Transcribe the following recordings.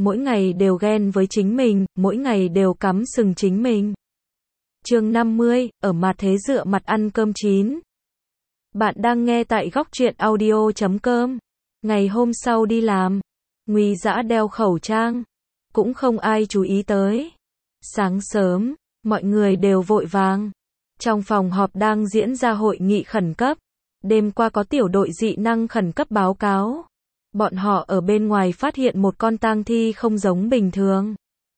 mỗi ngày đều ghen với chính mình, mỗi ngày đều cắm sừng chính mình. Chương 50, ở mặt thế dựa mặt ăn cơm chín. Bạn đang nghe tại góc truyện audio.com. Ngày hôm sau đi làm, Nguy Dã đeo khẩu trang, cũng không ai chú ý tới. Sáng sớm, mọi người đều vội vàng. Trong phòng họp đang diễn ra hội nghị khẩn cấp. Đêm qua có tiểu đội dị năng khẩn cấp báo cáo. Bọn họ ở bên ngoài phát hiện một con tang thi không giống bình thường.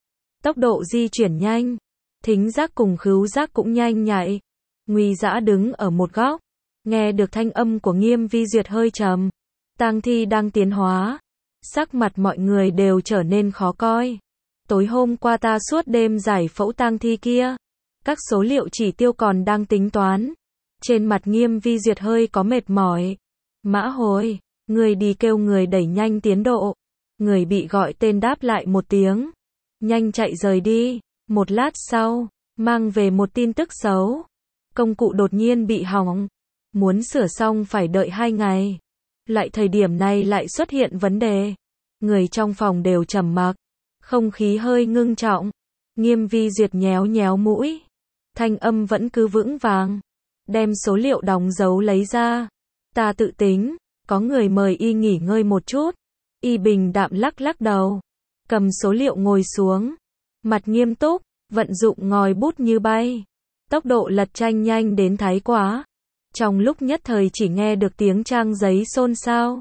Tốc độ di chuyển nhanh, thính giác cùng khứu giác cũng nhanh nhạy. Nguy Dã đứng ở một góc, nghe được thanh âm của Nghiêm Vi Duyệt hơi trầm. Tang thi đang tiến hóa. Sắc mặt mọi người đều trở nên khó coi. Tối hôm qua ta suốt đêm giải phẫu tang thi kia. Các số liệu chỉ tiêu còn đang tính toán. Trên mặt Nghiêm Vi Duyệt hơi có mệt mỏi. Mã Hồi, người đi kêu người đẩy nhanh tiến độ. Người bị gọi tên đáp lại một tiếng. Nhanh chạy rời đi. Một lát sau, mang về một tin tức xấu. Công cụ đột nhiên bị hỏng. Muốn sửa xong phải đợi 2 ngày. Lại thời điểm này lại xuất hiện vấn đề. Người trong phòng đều trầm mặc. Không khí hơi ngưng trọng. Nghiêm Vi Duyệt nhéo nhéo mũi. Thanh âm vẫn cứ vững vàng. Đem số liệu đóng dấu lấy ra. Ta tự tính. Có người mời y nghỉ ngơi một chút. Y bình đạm lắc lắc đầu. Cầm số liệu ngồi xuống. Mặt nghiêm túc. Vận dụng ngòi bút như bay. Tốc độ lật tranh nhanh đến thái quá. Trong lúc nhất thời chỉ nghe được tiếng trang giấy xôn xao.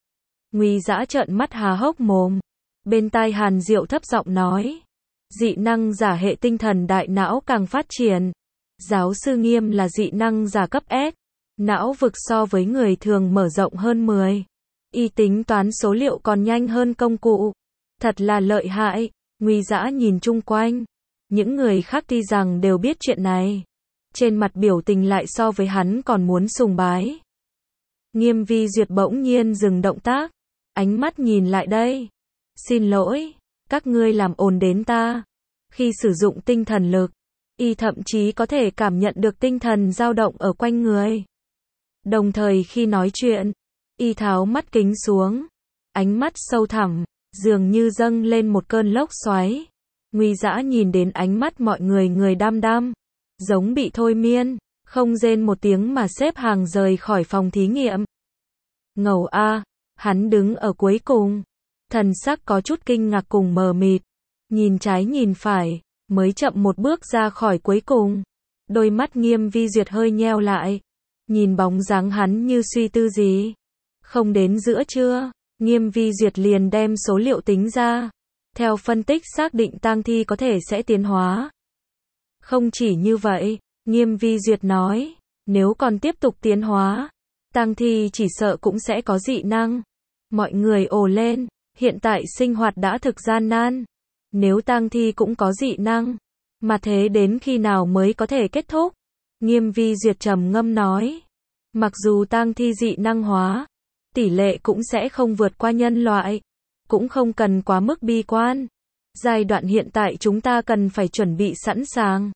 Nguy Dã trợn mắt há hốc mồm. Bên tai Hàn Diệu thấp giọng nói. Dị năng giả hệ tinh thần đại não càng phát triển. Giáo sư Nghiêm là dị năng giả cấp S. Não vực so với người thường mở rộng hơn 10. Y tính toán số liệu còn nhanh hơn công cụ. Thật là lợi hại. Nguy Dã nhìn chung quanh. Những người khác tuy rằng đều biết chuyện này. Trên mặt biểu tình lại so với hắn còn muốn sùng bái. Nghiêm Vi Duyệt bỗng nhiên dừng động tác. Ánh mắt nhìn lại đây. Xin lỗi, các ngươi làm ồn đến ta. Khi sử dụng tinh thần lực, y thậm chí có thể cảm nhận được tinh thần dao động ở quanh người. Đồng thời khi nói chuyện, y tháo mắt kính xuống. Ánh mắt sâu thẳm, dường như dâng lên một cơn lốc xoáy. Nguy Dã nhìn đến ánh mắt mọi người đăm đăm. Giống bị thôi miên, không rên một tiếng mà xếp hàng rời khỏi phòng thí nghiệm. Ngầu a, hắn đứng ở cuối cùng. Thần sắc có chút kinh ngạc cùng mờ mịt. Nhìn trái nhìn phải, mới chậm một bước ra khỏi cuối cùng. Đôi mắt Nghiêm Vi Duyệt hơi nheo lại. Nhìn bóng dáng hắn như suy tư gì. Không đến giữa trưa, Nghiêm Vi Duyệt liền đem số liệu tính ra. Theo phân tích xác định tang thi có thể sẽ tiến hóa. Không chỉ như vậy, Nghiêm Vi Duyệt nói, nếu còn tiếp tục tiến hóa, tang thi chỉ sợ cũng sẽ có dị năng. Mọi người ồ lên, hiện tại sinh hoạt đã thực gian nan. Nếu tang thi cũng có dị năng, mà thế đến khi nào mới có thể kết thúc? Nghiêm Vi Duyệt trầm ngâm nói, mặc dù tang thi dị năng hóa, tỷ lệ cũng sẽ không vượt qua nhân loại, cũng không cần quá mức bi quan. Giai đoạn hiện tại chúng ta cần phải chuẩn bị sẵn sàng.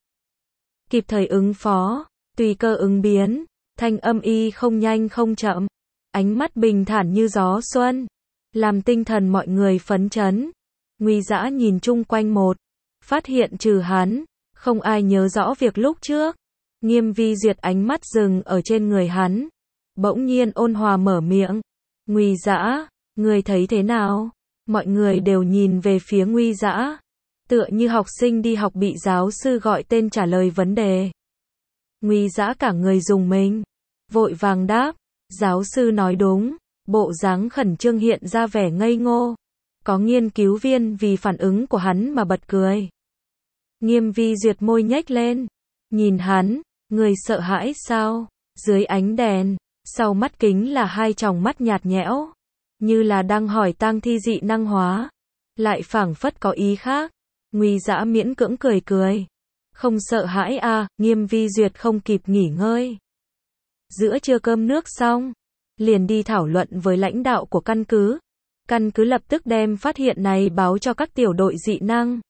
Kịp thời ứng phó, tùy cơ ứng biến, thanh âm y không nhanh không chậm. Ánh mắt bình thản như gió xuân, làm tinh thần mọi người phấn chấn. Nguy Dã nhìn chung quanh một, phát hiện trừ hắn, không ai nhớ rõ việc lúc trước. Nghiêm Vi Duyệt ánh mắt dừng ở trên người hắn. Bỗng nhiên ôn hòa mở miệng. Nguy Dã, ngươi thấy thế nào? Mọi người đều nhìn về phía Nguy Dã. Tựa như học sinh đi học bị giáo sư gọi tên trả lời vấn đề. Nguy Dã cả người rùng mình. Vội vàng đáp. Giáo sư nói đúng. Bộ dáng khẩn trương hiện ra vẻ ngây ngô. Có nghiên cứu viên vì phản ứng của hắn mà bật cười. Nghiêm Vi Duyệt môi nhếch lên. Nhìn hắn, người sợ hãi sao? Dưới ánh đèn, sau mắt kính là hai tròng mắt nhạt nhẽo. Như là đang hỏi tang thi dị năng hóa. Lại phảng phất có ý khác. Nguy Dã miễn cưỡng cười cười. Không sợ hãi à, Nghiêm Vi Duyệt không kịp nghỉ ngơi. Giữa trưa cơm nước xong, liền đi thảo luận với lãnh đạo của căn cứ. Căn cứ lập tức đem phát hiện này báo cho các tiểu đội dị năng.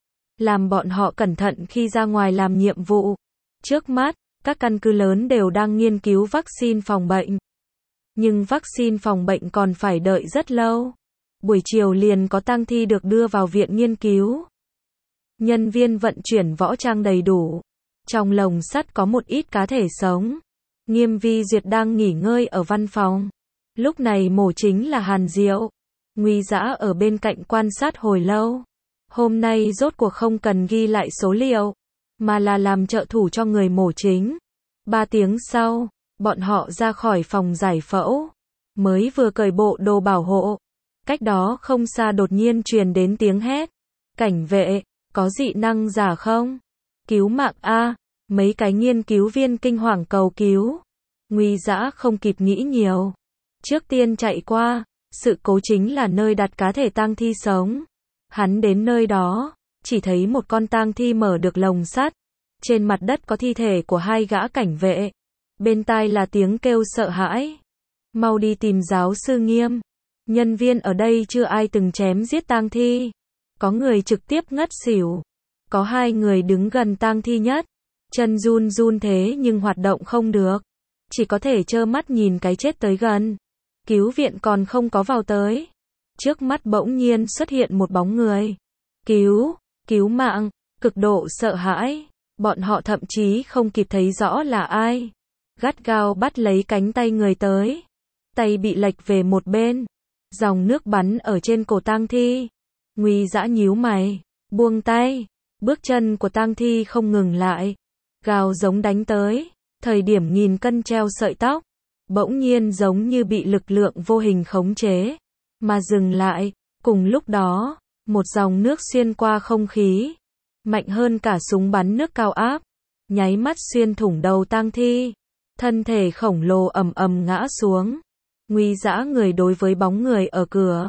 Làm bọn họ cẩn thận khi ra ngoài làm nhiệm vụ. Trước mắt, các căn cứ lớn đều đang nghiên cứu vaccine phòng bệnh. Nhưng vaccine phòng bệnh còn phải đợi rất lâu. buổi chiều liền có tang thi được đưa vào viện nghiên cứu. Nhân viên vận chuyển võ trang đầy đủ. Trong lồng sắt có một ít cá thể sống. Nghiêm Vi Duyệt đang nghỉ ngơi ở văn phòng. Lúc này mổ chính là Hàn Diệu. Nguy Dã ở bên cạnh quan sát hồi lâu. Hôm nay rốt cuộc không cần ghi lại số liệu, mà là làm trợ thủ cho người mổ chính. 3 tiếng sau, bọn họ ra khỏi phòng giải phẫu. Mới vừa cởi bộ đồ bảo hộ. Cách đó không xa đột nhiên truyền đến tiếng hét. Cảnh vệ, có dị năng giả không? Cứu mạng A, mấy cái nghiên cứu viên kinh hoàng cầu cứu. Nguy Dã không kịp nghĩ nhiều. Trước tiên chạy qua, sự cố chính là nơi đặt cá thể tang thi sống. Hắn đến nơi đó, chỉ thấy một con tang thi mở được lồng sắt. Trên mặt đất có thi thể của 2 gã cảnh vệ. Bên tai là tiếng kêu sợ hãi. Mau đi tìm giáo sư Nghiêm. Nhân viên ở đây chưa ai từng chém giết tang thi. Có người trực tiếp ngất xỉu. Có 2 người đứng gần tang thi nhất. Chân run run thế nhưng hoạt động không được. Chỉ có thể trơ mắt nhìn cái chết tới gần. Cứu viện còn không có vào tới. Trước mắt bỗng nhiên xuất hiện một bóng người. Cứu mạng, cực độ sợ hãi. Bọn họ thậm chí không kịp thấy rõ là ai. Gắt gao bắt lấy cánh tay người tới. Tay bị lệch về một bên. Dòng nước bắn ở trên cổ tang thi. Nguy Dã nhíu mày, buông tay. Bước chân của tang thi không ngừng lại. Gào giống đánh tới. Thời điểm nghìn cân treo sợi tóc. Bỗng nhiên giống như bị lực lượng vô hình khống chế. Mà dừng lại. Cùng lúc đó, một dòng nước xuyên qua không khí. Mạnh hơn cả súng bắn nước cao áp. Nháy mắt xuyên thủng đầu tang thi. Thân thể khổng lồ ầm ầm ngã xuống. Nguy Dã người đối với bóng người ở cửa.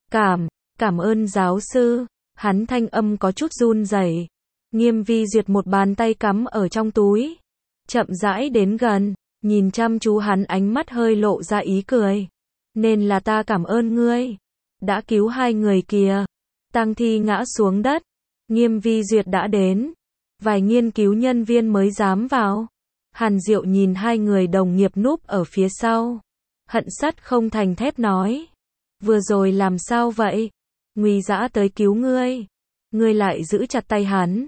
Cảm ơn giáo sư. Hắn thanh âm có chút run rẩy. Nghiêm Vi Duyệt một bàn tay cắm ở trong túi. Chậm rãi đến gần, nhìn chăm chú hắn, ánh mắt hơi lộ ra ý cười. Nên là ta cảm ơn ngươi. Đã cứu 2 người kìa. Tang thi ngã xuống đất. Nghiêm Vi Duyệt đã đến. Vài nghiên cứu nhân viên mới dám vào. Hàn Diệu nhìn 2 người đồng nghiệp núp ở phía sau. Hận sắt không thành thép nói. Vừa rồi làm sao vậy? Nguy Dã tới cứu ngươi. Ngươi lại giữ chặt tay hắn.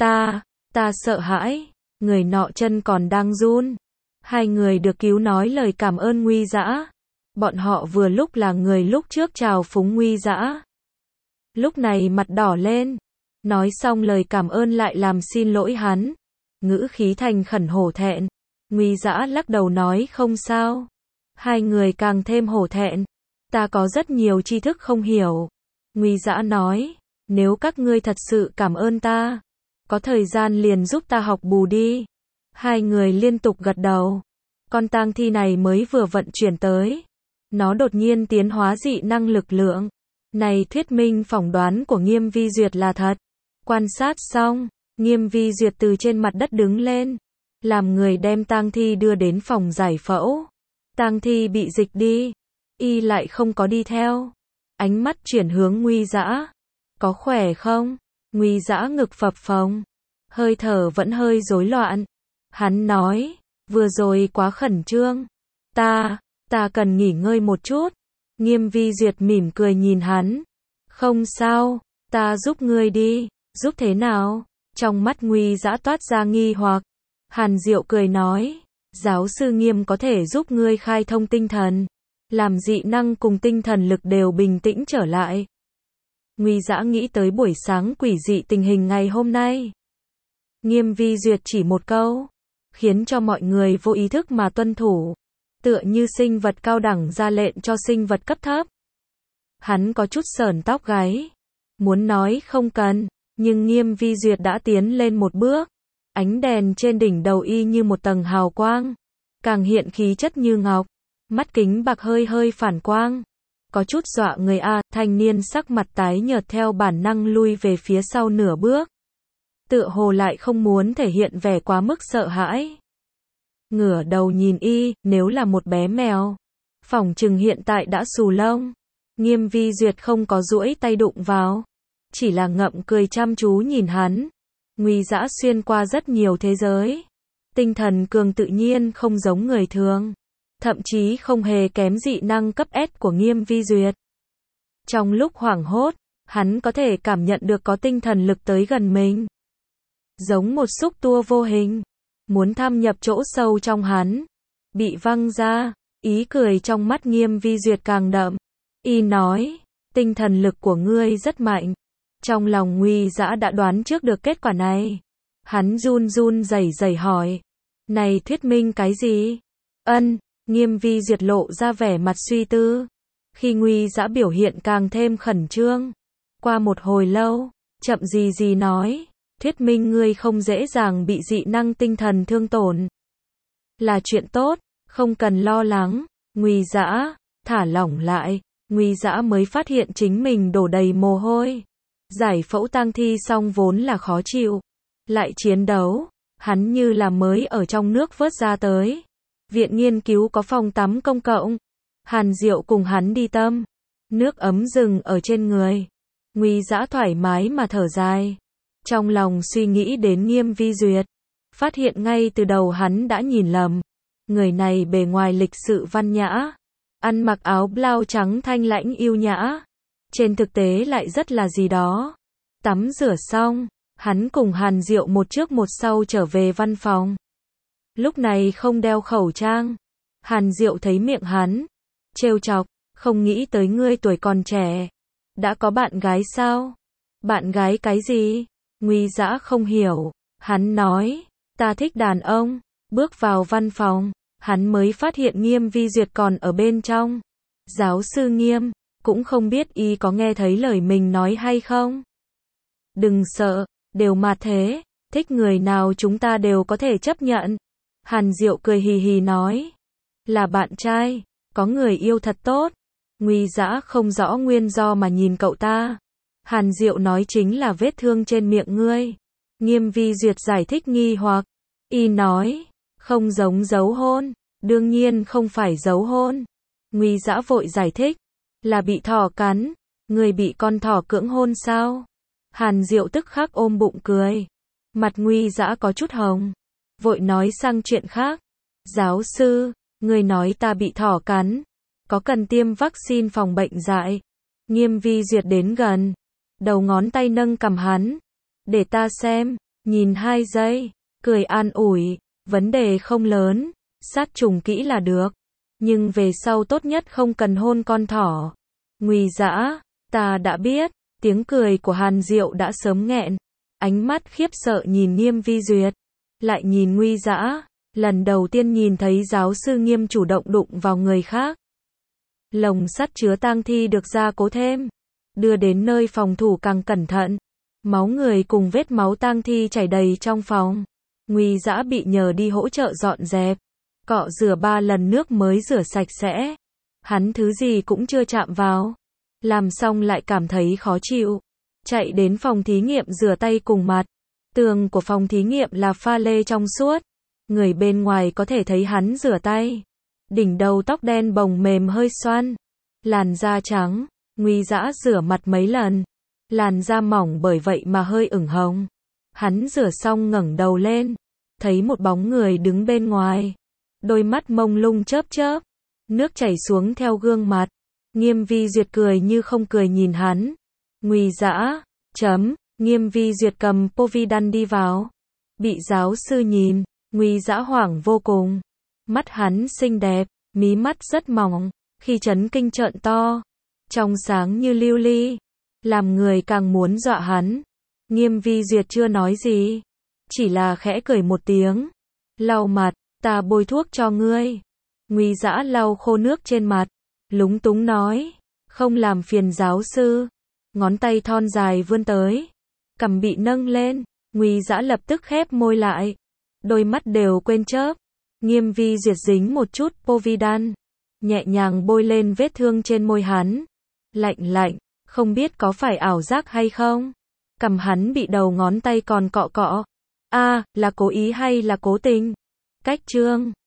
Ta sợ hãi. Người nọ chân còn đang run. 2 người được cứu nói lời cảm ơn Nguy Dã. Bọn họ vừa lúc là người lúc trước chào phúng Nguy Dã. Lúc này mặt đỏ lên. Nói xong lời cảm ơn lại làm xin lỗi hắn. Ngữ khí thành khẩn hổ thẹn. Nguy Dã lắc đầu nói không sao. 2 người càng thêm hổ thẹn. Ta có rất nhiều tri thức không hiểu. Nguy Dã nói. Nếu các ngươi thật sự cảm ơn ta, có thời gian liền giúp ta học bù đi. 2 người liên tục gật đầu. Con tang thi này mới vừa vận chuyển tới. Nó đột nhiên tiến hóa dị năng lực lượng. Này thuyết minh phỏng đoán của Nghiêm Vi Duyệt là thật. Quan sát xong, Nghiêm Vi Duyệt từ trên mặt đất đứng lên. Làm người đem tang thi đưa đến phòng giải phẫu. Tang thi bị dịch đi. Y lại không có đi theo. Ánh mắt chuyển hướng Nguy Dã. Có khỏe không? Nguy Dã ngực phập phồng. Hơi thở vẫn hơi rối loạn. Hắn nói, vừa rồi quá khẩn trương. Ta cần nghỉ ngơi một chút. Nghiêm Vi Duyệt mỉm cười nhìn hắn. Không sao, ta giúp ngươi đi. Giúp thế nào? Trong mắt Nguy Dã toát ra nghi hoặc. Hàn Diệu cười nói, giáo sư Nghiêm có thể giúp ngươi khai thông tinh thần. Làm dị năng cùng tinh thần lực đều bình tĩnh trở lại. Nguy Dã nghĩ tới buổi sáng quỷ dị tình hình ngày hôm nay. Nghiêm Vi Duyệt chỉ một câu, khiến cho mọi người vô ý thức mà tuân thủ. Tựa như sinh vật cao đẳng ra lệnh cho sinh vật cấp thấp. Hắn có chút sởn tóc gáy. Muốn nói không cần, nhưng Nghiêm Vi Duyệt đã tiến lên một bước. Ánh đèn trên đỉnh đầu y như một tầng hào quang. Càng hiện khí chất như ngọc. Mắt kính bạc hơi hơi phản quang. Có chút dọa người a. Thanh niên sắc mặt tái nhợt theo bản năng lui về phía sau nửa bước. Tựa hồ lại không muốn thể hiện vẻ quá mức sợ hãi. Ngửa đầu nhìn y, nếu là một bé mèo, phỏng chừng hiện tại đã xù lông. Nghiêm Vi Duyệt không có duỗi tay đụng vào, chỉ là ngậm cười chăm chú nhìn hắn. Nguy Dã xuyên qua rất nhiều thế giới. Tinh thần cường tự nhiên không giống người thường. Thậm chí không hề kém dị năng cấp S của Nghiêm Vi Duyệt. Trong lúc hoảng hốt, hắn có thể cảm nhận được có tinh thần lực tới gần mình. Giống một xúc tua vô hình, muốn thâm nhập chỗ sâu trong hắn. Bị văng ra, ý cười trong mắt Nghiêm Vi Duyệt càng đậm. Y nói, tinh thần lực của ngươi rất mạnh. Trong lòng Nguy Dã đã đoán trước được kết quả này. Hắn run run rẩy rẩy hỏi, này thuyết minh cái gì? Nghiêm Vi Duyệt lộ ra vẻ mặt suy tư. Khi Nguy Dã biểu hiện càng thêm khẩn trương. Qua một hồi lâu, chậm gì nói, thuyết minh ngươi không dễ dàng bị dị năng tinh thần thương tổn. Là chuyện tốt, không cần lo lắng. Nguy Dã thả lỏng lại, Nguy Dã mới phát hiện chính mình đổ đầy mồ hôi. Giải phẫu tang thi xong vốn là khó chịu, lại chiến đấu, hắn như là mới ở trong nước vớt ra tới. Viện nghiên cứu có phòng tắm công cộng, Hàn Diệu cùng hắn đi tắm, nước ấm rừng ở trên người. Nguy Dã thoải mái mà thở dài, trong lòng suy nghĩ đến Nghiêm Vi Duyệt, phát hiện ngay từ đầu hắn đã nhìn lầm. Người này bề ngoài lịch sự văn nhã, ăn mặc áo blau trắng thanh lãnh yêu nhã, trên thực tế lại rất là gì đó. Tắm rửa xong, hắn cùng Hàn Diệu một trước một sau trở về văn phòng. Lúc này không đeo khẩu trang. Hàn Diệu thấy miệng hắn, trêu chọc, không nghĩ tới ngươi tuổi còn trẻ. Đã có bạn gái sao? Bạn gái cái gì? Nguy Dã không hiểu. Hắn nói, ta thích đàn ông. Bước vào văn phòng, hắn mới phát hiện Nghiêm Vi Duyệt còn ở bên trong. Giáo sư Nghiêm, cũng không biết y có nghe thấy lời mình nói hay không. Đừng sợ, đều mà thế, thích người nào chúng ta đều có thể chấp nhận. Hàn Diệu cười hì hì nói, là bạn trai, có người yêu thật tốt. Nguy Dã không rõ nguyên do mà nhìn cậu ta. Hàn Diệu nói chính là vết thương trên miệng ngươi. Nghiêm Vi Duyệt giải thích nghi hoặc. Y nói, không giống giấu hôn, đương nhiên không phải giấu hôn. Nguy Dã vội giải thích, là bị thỏ cắn, người bị con thỏ cưỡng hôn sao? Hàn Diệu tức khắc ôm bụng cười. Mặt Nguy Dã có chút hồng, vội nói sang chuyện khác. Giáo sư, người nói ta bị thỏ cắn, có cần tiêm vaccine phòng bệnh dại? Nghiêm Vi Duyệt đến gần, đầu ngón tay nâng cằm hắn. Để ta xem, nhìn 2 giây, cười an ủi, vấn đề không lớn, sát trùng kỹ là được. Nhưng về sau tốt nhất không cần hôn con thỏ. Nguy Dã, ta đã biết. Tiếng cười của Hàn Diệu đã sớm nghẹn. Ánh mắt khiếp sợ nhìn Nghiêm Vi Duyệt, lại nhìn Nguy Dã. Lần đầu tiên nhìn thấy giáo sư Nghiêm chủ động đụng vào người khác. Lồng sắt chứa tang thi được gia cố thêm, đưa đến nơi phòng thủ càng cẩn thận. Máu người cùng vết máu tang thi chảy đầy trong phòng. Nguy Dã bị nhờ đi hỗ trợ dọn dẹp, cọ rửa 3 lần nước mới rửa sạch sẽ. Hắn thứ gì cũng chưa chạm vào, làm xong lại cảm thấy khó chịu. Chạy đến phòng thí nghiệm rửa tay cùng mặt. Tường của phòng thí nghiệm là pha lê trong suốt. Người bên ngoài có thể thấy hắn rửa tay. Đỉnh đầu tóc đen bồng mềm hơi xoăn, làn da trắng. Nguy Dã rửa mặt mấy lần, làn da mỏng bởi vậy mà hơi ửng hồng. Hắn rửa xong ngẩng đầu lên, thấy một bóng người đứng bên ngoài. Đôi mắt mông lung chớp chớp, nước chảy xuống theo gương mặt. Nghiêm Vi Duyệt cười như không cười nhìn hắn. Nguy Dã, Nghiêm Vi Duyệt cầm Povidone đi vào. Bị giáo sư nhìn, Nguy Dã hoảng vô cùng. Mắt hắn xinh đẹp, mí mắt rất mỏng, khi chấn kinh trợn to, trong sáng như lưu ly, làm người càng muốn dọa hắn. Nghiêm Vi Duyệt chưa nói gì, chỉ là khẽ cười một tiếng. Lau mặt, ta bôi thuốc cho ngươi. Nguy Dã lau khô nước trên mặt, lúng túng nói, không làm phiền giáo sư. Ngón tay thon dài vươn tới, cằm bị nâng lên. Nguy Dã lập tức khép môi lại, đôi mắt đều quên chớp. Nghiêm Vi Duyệt dính một chút Povidone, nhẹ nhàng bôi lên vết thương trên môi hắn. Lạnh lạnh, không biết có phải ảo giác hay không. Cằm hắn bị đầu ngón tay còn cọ cọ. Là cố ý hay là cố tình? Cách chương